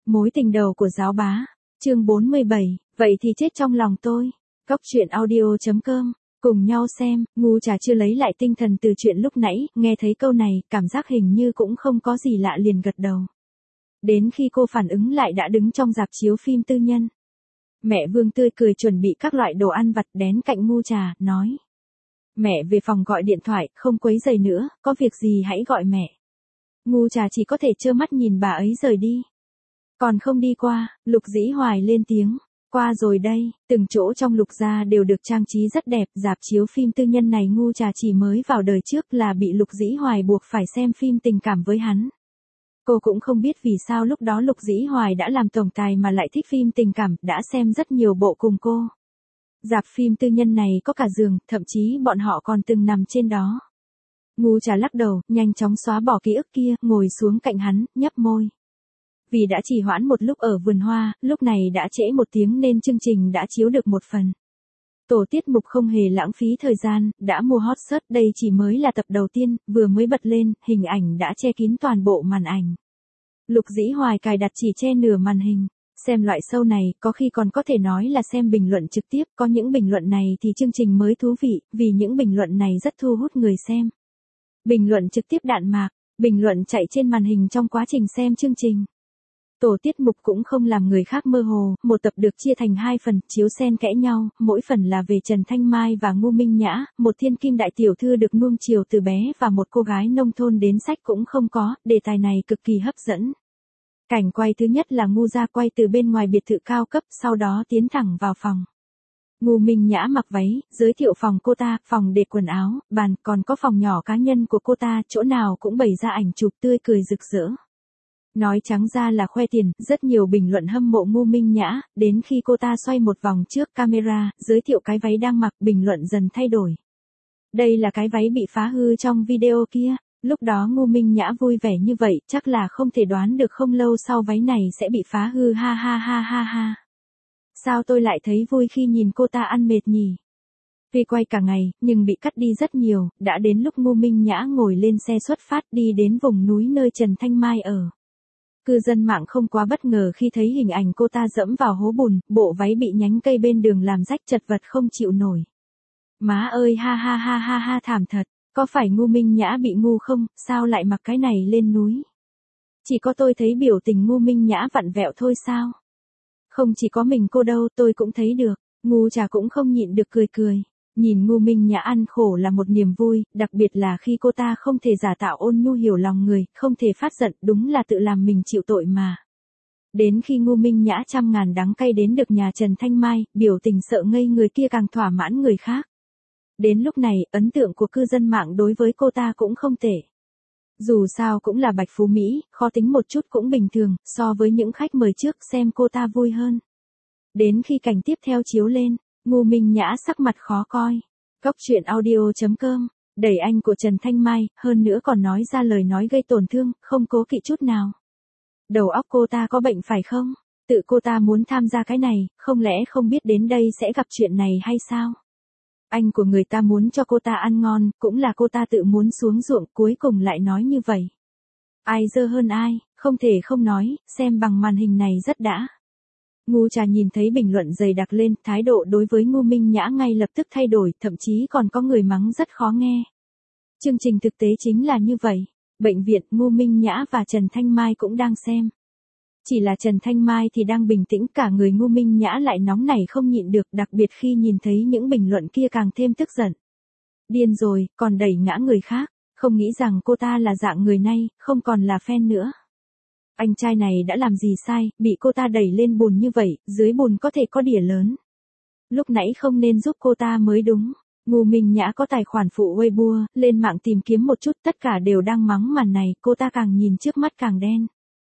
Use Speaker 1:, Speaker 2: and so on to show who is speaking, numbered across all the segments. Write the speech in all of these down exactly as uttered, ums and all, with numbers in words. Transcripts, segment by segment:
Speaker 1: Mối tình đầu của giáo bá. Chương bốn mươi bảy, vậy thì chết trong lòng tôi. Góc truyện audio chấm com. Cùng nhau xem, Ngu Trà chưa lấy lại tinh thần từ chuyện lúc nãy, nghe thấy câu này, cảm giác hình như cũng không có gì lạ liền gật đầu. Đến khi cô phản ứng lại đã đứng trong rạp chiếu phim tư nhân. Mẹ Vương tươi cười chuẩn bị các loại đồ ăn vặt đến cạnh Ngu Trà, nói. Mẹ về phòng gọi điện thoại, không quấy rầy nữa, có việc gì hãy gọi mẹ. Ngu Trà chỉ có thể trơ mắt nhìn bà ấy rời đi. Còn không đi qua, Lục Dĩ Hoài lên tiếng. Qua rồi đây, từng chỗ trong Lục gia đều được trang trí rất đẹp, rạp chiếu phim tư nhân này Ngu Trà chỉ mới vào đời trước là bị Lục Dĩ Hoài buộc phải xem phim tình cảm với hắn. Cô cũng không biết vì sao lúc đó Lục Dĩ Hoài đã làm tổng tài mà lại thích phim tình cảm, đã xem rất nhiều bộ cùng cô. Rạp phim tư nhân này có cả giường, thậm chí bọn họ còn từng nằm trên đó. Ngu Trà lắc đầu, nhanh chóng xóa bỏ ký ức kia, ngồi xuống cạnh hắn, nhấp môi. Vì đã trì hoãn một lúc ở vườn hoa, lúc này đã trễ một tiếng nên chương trình đã chiếu được một phần. Tổ tiết mục không hề lãng phí thời gian, đã mua hot search, đây chỉ mới là tập đầu tiên, vừa mới bật lên, hình ảnh đã che kín toàn bộ màn ảnh. Lục Dĩ Hoài cài đặt chỉ che nửa màn hình. Xem loại show này, có khi còn có thể nói là xem bình luận trực tiếp, có những bình luận này thì chương trình mới thú vị, vì những bình luận này rất thu hút người xem. Bình luận trực tiếp đạn mạc, bình luận chạy trên màn hình trong quá trình xem chương trình. Tổ tiết mục cũng không làm người khác mơ hồ, một tập được chia thành hai phần, chiếu xen kẽ nhau, mỗi phần là về Trần Thanh Mai và Ngô Minh Nhã, một thiên kim đại tiểu thư được nuông chiều từ bé và một cô gái nông thôn đến sách cũng không có, đề tài này cực kỳ hấp dẫn. Cảnh quay thứ nhất là Ngu gia quay từ bên ngoài biệt thự cao cấp, sau đó tiến thẳng vào phòng. Ngô Minh Nhã mặc váy, giới thiệu phòng cô ta, phòng để quần áo, bàn, còn có phòng nhỏ cá nhân của cô ta, chỗ nào cũng bày ra ảnh chụp tươi cười rực rỡ. Nói trắng ra là khoe tiền, rất nhiều bình luận hâm mộ Ngô Minh Nhã, đến khi cô ta xoay một vòng trước camera, giới thiệu cái váy đang mặc, bình luận dần thay đổi. Đây là cái váy bị phá hư trong video kia. Lúc đó Ngô Minh Nhã vui vẻ như vậy, chắc là không thể đoán được không lâu sau váy này sẽ bị phá hư ha ha ha ha ha. Sao tôi lại thấy vui khi nhìn cô ta ăn mệt nhỉ? Vì quay cả ngày, nhưng bị cắt đi rất nhiều, đã đến lúc Ngô Minh Nhã ngồi lên xe xuất phát đi đến vùng núi nơi Trần Thanh Mai ở. Cư dân mạng không quá bất ngờ khi thấy hình ảnh cô ta dẫm vào hố bùn, bộ váy bị nhánh cây bên đường làm rách chật vật không chịu nổi. Má ơi ha ha ha ha ha thảm thật. Có phải Ngô Minh Nhã bị ngu không, sao lại mặc cái này lên núi? Chỉ có tôi thấy biểu tình Ngô Minh Nhã vặn vẹo thôi sao? Không chỉ có mình cô đâu, tôi cũng thấy được. Ngu Trà cũng không nhịn được cười cười. Nhìn Ngô Minh Nhã ăn khổ là một niềm vui, đặc biệt là khi cô ta không thể giả tạo ôn nhu hiểu lòng người, không thể phát giận, đúng là tự làm mình chịu tội mà. Đến khi Ngô Minh Nhã trăm ngàn đắng cay đến được nhà Trần Thanh Mai, biểu tình sợ ngây người kia càng thỏa mãn người khác. Đến lúc này, ấn tượng của cư dân mạng đối với cô ta cũng không tệ. Dù sao cũng là Bạch Phú Mỹ, khó tính một chút cũng bình thường, so với những khách mời trước xem cô ta vui hơn. Đến khi cảnh tiếp theo chiếu lên, Ngô Minh Nhã sắc mặt khó coi. Góc truyện audio chấm com, đẩy anh của Trần Thanh Mai, hơn nữa còn nói ra lời nói gây tổn thương, không cố kỵ chút nào. Đầu óc cô ta có bệnh phải không? Tự cô ta muốn tham gia cái này, không lẽ không biết đến đây sẽ gặp chuyện này hay sao? Anh của người ta muốn cho cô ta ăn ngon, cũng là cô ta tự muốn xuống ruộng, cuối cùng lại nói như vậy. Ai dơ hơn ai, không thể không nói, xem bằng màn hình này rất đã. Ngu Trà nhìn thấy bình luận dày đặc lên, thái độ đối với Ngô Minh Nhã ngay lập tức thay đổi, thậm chí còn có người mắng rất khó nghe. Chương trình thực tế chính là như vậy. Bệnh viện, Ngô Minh Nhã và Trần Thanh Mai cũng đang xem. Chỉ là Trần Thanh Mai thì đang bình tĩnh, cả người Ngô Minh Nhã lại nóng nảy không nhịn được, đặc biệt khi nhìn thấy những bình luận kia càng thêm tức giận. Điên rồi, còn đẩy ngã người khác, không nghĩ rằng cô ta là dạng người này, không còn là fan nữa. Anh trai này đã làm gì sai, bị cô ta đẩy lên bùn như vậy, dưới bùn có thể có đỉa lớn. Lúc nãy không nên giúp cô ta mới đúng. Ngô Minh Nhã có tài khoản phụ Weibo, lên mạng tìm kiếm một chút, tất cả đều đang mắng màn này, cô ta càng nhìn trước mắt càng đen.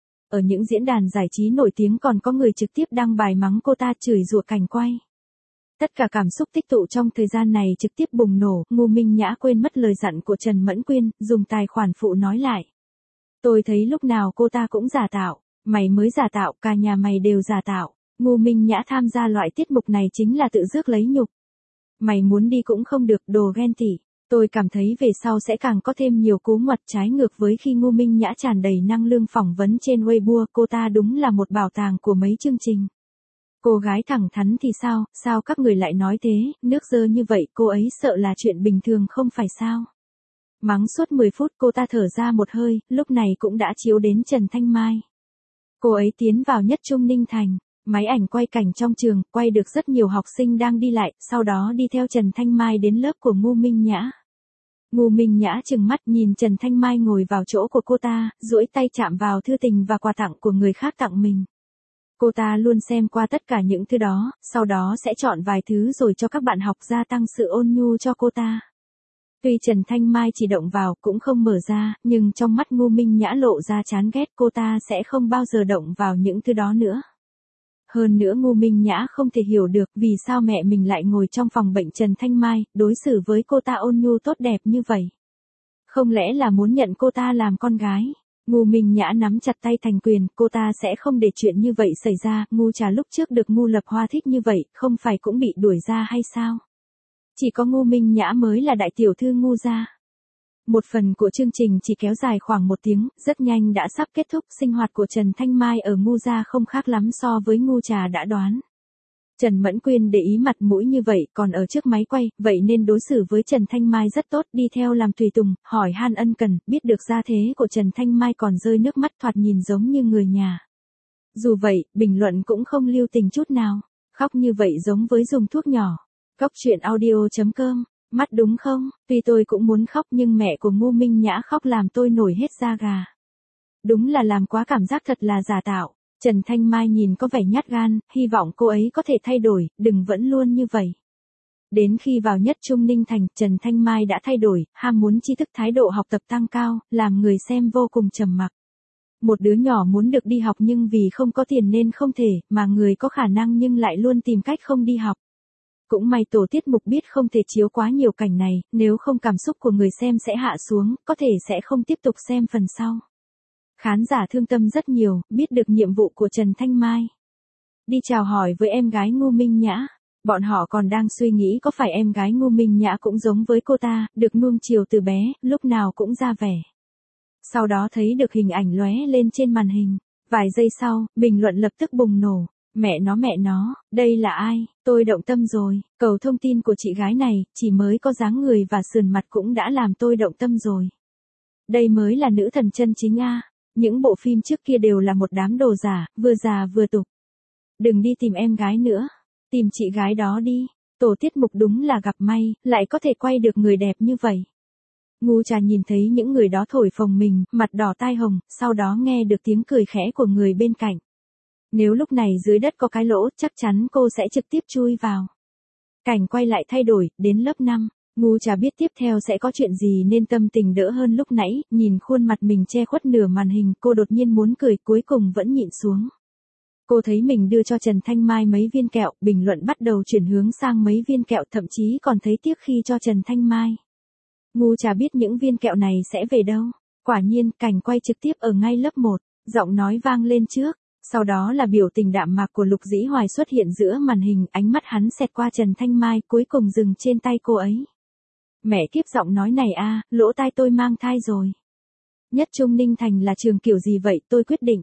Speaker 1: Ở những diễn đàn giải trí nổi tiếng còn có người trực tiếp đăng bài mắng cô ta, chửi rủa cảnh quay. Tất cả cảm xúc tích tụ trong thời gian này trực tiếp bùng nổ, Ngô Minh Nhã quên mất lời dặn của Trần Mẫn Quyên, dùng tài khoản phụ nói lại. Tôi thấy lúc nào cô ta cũng giả tạo, mày mới giả tạo, cả nhà mày đều giả tạo. Ngô Minh Nhã tham gia loại tiết mục này chính là tự rước lấy nhục. Mày muốn đi cũng không được, đồ ghen tị. Tôi cảm thấy về sau sẽ càng có thêm nhiều cú ngoặt trái ngược với khi Ngô Minh Nhã tràn đầy năng lượng phỏng vấn trên Weibo, cô ta đúng là một bảo tàng của mấy chương trình. Cô gái thẳng thắn thì sao, sao các người lại nói thế, nước dơ như vậy cô ấy sợ là chuyện bình thường không phải sao. Mắng suốt mười phút cô ta thở ra một hơi, lúc này cũng đã chiếu đến Trần Thanh Mai. Cô ấy tiến vào Nhất Trung Ninh Thành, máy ảnh quay cảnh trong trường, quay được rất nhiều học sinh đang đi lại, sau đó đi theo Trần Thanh Mai đến lớp của Ngô Minh Nhã. Ngô Minh Nhã trừng mắt nhìn Trần Thanh Mai ngồi vào chỗ của cô ta, duỗi tay chạm vào thư tình và quà tặng của người khác tặng mình. Cô ta luôn xem qua tất cả những thứ đó, sau đó sẽ chọn vài thứ rồi cho các bạn học gia tăng sự ôn nhu cho cô ta. Tuy Trần Thanh Mai chỉ động vào cũng không mở ra, nhưng trong mắt Ngô Minh Nhã lộ ra chán ghét, cô ta sẽ không bao giờ động vào những thứ đó nữa. Hơn nữa Ngô Minh Nhã không thể hiểu được vì sao mẹ mình lại ngồi trong phòng bệnh Trần Thanh Mai, đối xử với cô ta ôn nhu tốt đẹp như vậy. Không lẽ là muốn nhận cô ta làm con gái? Ngô Minh Nhã nắm chặt tay thành quyền, cô ta sẽ không để chuyện như vậy xảy ra, Ngô Trà lúc trước được Ngô Lập Hoa thích như vậy, không phải cũng bị đuổi ra hay sao? Chỉ có Ngô Minh Nhã mới là đại tiểu thư Ngô gia. Một phần của chương trình chỉ kéo dài khoảng một tiếng, rất nhanh đã sắp kết thúc, sinh hoạt của Trần Thanh Mai ở Ngô gia không khác lắm so với Ngô Trà đã đoán. Trần Mẫn Quyên để ý mặt mũi như vậy, còn ở trước máy quay, vậy nên đối xử với Trần Thanh Mai rất tốt, đi theo làm tùy tùng, hỏi han ân cần, biết được gia thế của Trần Thanh Mai còn rơi nước mắt, thoạt nhìn giống như người nhà. Dù vậy, bình luận cũng không lưu tình chút nào, khóc như vậy giống với dùng thuốc nhỏ. Cóc truyện audio chấm com, mắt đúng không? Tuy tôi cũng muốn khóc nhưng mẹ của Ngô Minh Nhã khóc làm tôi nổi hết da gà. Đúng là làm quá, cảm giác thật là giả tạo. Trần Thanh Mai nhìn có vẻ nhát gan, hy vọng cô ấy có thể thay đổi, đừng vẫn luôn như vậy. Đến khi vào Nhất Trung Ninh Thành, Trần Thanh Mai đã thay đổi, ham muốn tri thức, thái độ học tập tăng cao, làm người xem vô cùng trầm mặc. Một đứa nhỏ muốn được đi học nhưng vì không có tiền nên không thể, mà người có khả năng nhưng lại luôn tìm cách không đi học. Cũng may tổ tiết mục biết không thể chiếu quá nhiều cảnh này, nếu không cảm xúc của người xem sẽ hạ xuống, có thể sẽ không tiếp tục xem phần sau. Khán giả thương tâm rất nhiều, biết được nhiệm vụ của Trần Thanh Mai. Đi chào hỏi với em gái Ngô Minh Nhã. Bọn họ còn đang suy nghĩ có phải em gái Ngô Minh Nhã cũng giống với cô ta, được nuông chiều từ bé, lúc nào cũng ra vẻ. Sau đó thấy được hình ảnh lóe lên trên màn hình. Vài giây sau, bình luận lập tức bùng nổ. Mẹ nó mẹ nó, đây là ai, tôi động tâm rồi, cầu thông tin của chị gái này, chỉ mới có dáng người và sườn mặt cũng đã làm tôi động tâm rồi. Đây mới là nữ thần chân chính a. Những bộ phim trước kia đều là một đám đồ giả, vừa già vừa tục. Đừng đi tìm em gái nữa, tìm chị gái đó đi, tổ tiết mục đúng là gặp may, lại có thể quay được người đẹp như vậy. Ngô Trà nhìn thấy những người đó thổi phồng mình, mặt đỏ tai hồng, sau đó nghe được tiếng cười khẽ của người bên cạnh. Nếu lúc này dưới đất có cái lỗ, chắc chắn cô sẽ trực tiếp chui vào. Cảnh quay lại thay đổi, đến lớp năm. Ngô Trà biết tiếp theo sẽ có chuyện gì nên tâm tình đỡ hơn lúc nãy, nhìn khuôn mặt mình che khuất nửa màn hình, cô đột nhiên muốn cười, cuối cùng vẫn nhịn xuống. Cô thấy mình đưa cho Trần Thanh Mai mấy viên kẹo, bình luận bắt đầu chuyển hướng sang mấy viên kẹo, thậm chí còn thấy tiếc khi cho Trần Thanh Mai. Ngô Trà biết những viên kẹo này sẽ về đâu. Quả nhiên, cảnh quay trực tiếp ở ngay lớp một, giọng nói vang lên trước. Sau đó là biểu tình đạm mạc của Lục Dĩ Hoài xuất hiện giữa màn hình, ánh mắt hắn xẹt qua Trần Thanh Mai, cuối cùng dừng trên tay cô ấy. Mẹ kiếp, giọng nói này a, lỗ tai tôi mang thai rồi. Nhất Trung Ninh Thành là trường kiểu gì vậy, tôi quyết định.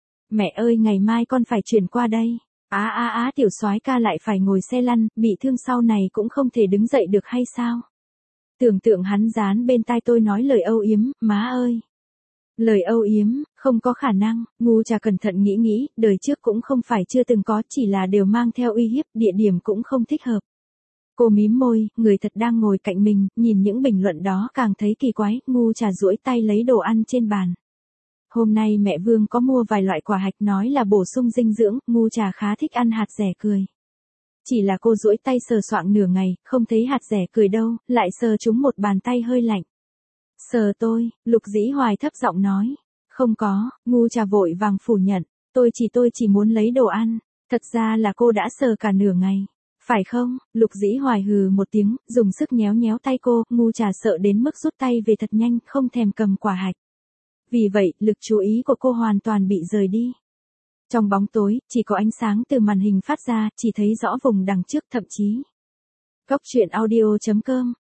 Speaker 1: Mẹ ơi, ngày mai con phải chuyển qua đây. Á á á, tiểu soái ca lại phải ngồi xe lăn, bị thương sau này cũng không thể đứng dậy được hay sao? Tưởng tượng hắn dán bên tai tôi nói lời âu yếm, má ơi. Lời âu yếm, không có khả năng, Ngô Trà cẩn thận nghĩ nghĩ, đời trước cũng không phải chưa từng có, chỉ là đều mang theo uy hiếp, địa điểm cũng không thích hợp. Cô mím môi, người thật đang ngồi cạnh mình, nhìn những bình luận đó càng thấy kỳ quái, Ngô Trà duỗi tay lấy đồ ăn trên bàn. Hôm nay mẹ Vương có mua vài loại quả hạch nói là bổ sung dinh dưỡng, Ngô Trà khá thích ăn hạt dẻ cười. Chỉ là cô duỗi tay sờ soạng nửa ngày, không thấy hạt dẻ cười đâu, lại sờ trúng một bàn tay hơi lạnh. Sờ tôi, Lục Dĩ Hoài thấp giọng nói. Không có, Ngô Trà vội vàng phủ nhận. Tôi chỉ tôi chỉ muốn lấy đồ ăn. Thật ra là cô đã sờ cả nửa ngày. Phải không? Lục Dĩ Hoài hừ một tiếng, dùng sức nhéo nhéo tay cô. Ngô Trà sợ đến mức rút tay về thật nhanh, không thèm cầm quả hạch. Vì vậy, lực chú ý của cô hoàn toàn bị rời đi. Trong bóng tối, chỉ có ánh sáng từ màn hình phát ra, chỉ thấy rõ vùng đằng trước, thậm chí. Cóc truyện audio chấm com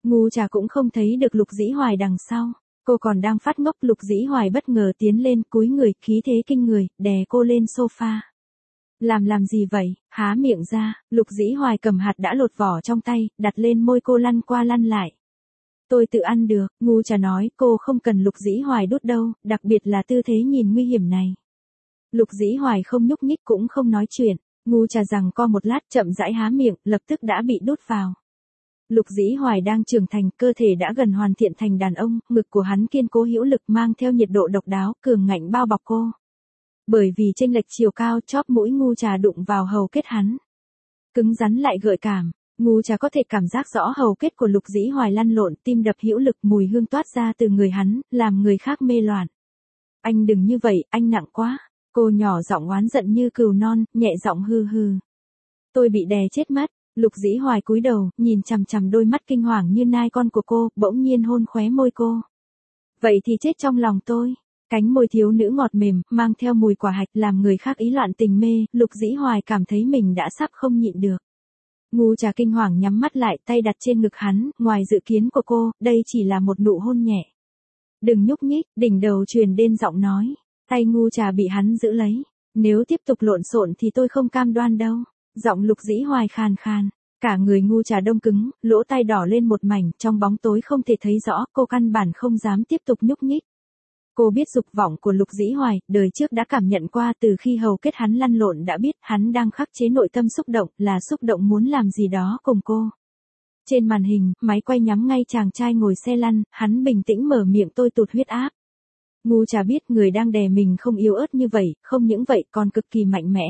Speaker 1: Ngu Trà cũng không thấy được Lục Dĩ Hoài đằng sau. Cô còn đang phát ngốc, Lục Dĩ Hoài bất ngờ tiến lên, cúi người, khí thế kinh người, đè cô lên sofa. Làm làm gì vậy, há miệng ra, Lục Dĩ Hoài cầm hạt đã lột vỏ trong tay, đặt lên môi cô lăn qua lăn lại. Tôi tự ăn được, Ngu Trà nói, cô không cần Lục Dĩ Hoài đút đâu, đặc biệt là tư thế nhìn nguy hiểm này. Lục Dĩ Hoài không nhúc nhích cũng không nói chuyện, Ngu Trà rằng co một lát chậm rãi há miệng, lập tức đã bị đút vào. Lục Dĩ Hoài đang trưởng thành, cơ thể đã gần hoàn thiện thành đàn ông, ngực của hắn kiên cố hữu lực mang theo nhiệt độ độc đáo, cường ngạnh bao bọc cô. Bởi vì chênh lệch chiều cao, chóp mũi Ngu Trà đụng vào hầu kết hắn. Cứng rắn lại gợi cảm, Ngu Trà có thể cảm giác rõ hầu kết của Lục Dĩ Hoài lăn lộn, tim đập hữu lực, mùi hương toát ra từ người hắn, làm người khác mê loạn. Anh đừng như vậy, anh nặng quá. Cô nhỏ giọng oán giận như cừu non, nhẹ giọng hừ hừ. Tôi bị đè chết mất. Lục Dĩ Hoài cúi đầu, nhìn chằm chằm đôi mắt kinh hoàng như nai con của cô, bỗng nhiên hôn khóe môi cô. Vậy thì chết trong lòng tôi. Cánh môi thiếu nữ ngọt mềm, mang theo mùi quả hạch làm người khác ý loạn tình mê, Lục Dĩ Hoài cảm thấy mình đã sắp không nhịn được. Ngu Trà kinh hoàng nhắm mắt lại, tay đặt trên ngực hắn, ngoài dự kiến của cô, đây chỉ là một nụ hôn nhẹ. Đừng nhúc nhích, đỉnh đầu truyền đến giọng nói. Tay Ngu Trà bị hắn giữ lấy. Nếu tiếp tục lộn xộn thì tôi không cam đoan đâu. Giọng Lục Dĩ Hoài khàn khàn. Cả người Ngu Trà đông cứng, lỗ tai đỏ lên một mảnh, trong bóng tối không thể thấy rõ, cô căn bản không dám tiếp tục nhúc nhích. Cô biết dục vọng của Lục Dĩ Hoài, đời trước đã cảm nhận qua, từ khi hầu kết hắn lăn lộn đã biết hắn đang khắc chế nội tâm xúc động, là xúc động muốn làm gì đó cùng cô. Trên màn hình, máy quay nhắm ngay chàng trai ngồi xe lăn, hắn bình tĩnh mở miệng, tôi tụt huyết áp. Ngu Trà biết người đang đè mình không yếu ớt như vậy, không những vậy còn cực kỳ mạnh mẽ.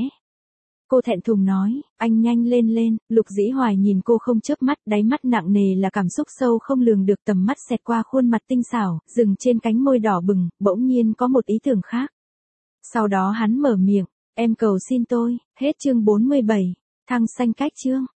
Speaker 1: Cô thẹn thùng nói, anh nhanh lên lên, Lục Dĩ Hoài nhìn cô không chớp mắt, đáy mắt nặng nề là cảm xúc sâu không lường được, tầm mắt xẹt qua khuôn mặt tinh xảo, dừng trên cánh môi đỏ bừng, bỗng nhiên có một ý tưởng khác. Sau đó hắn mở miệng, em cầu xin tôi, hết chương bốn mươi bảy, thăng xanh cách chương.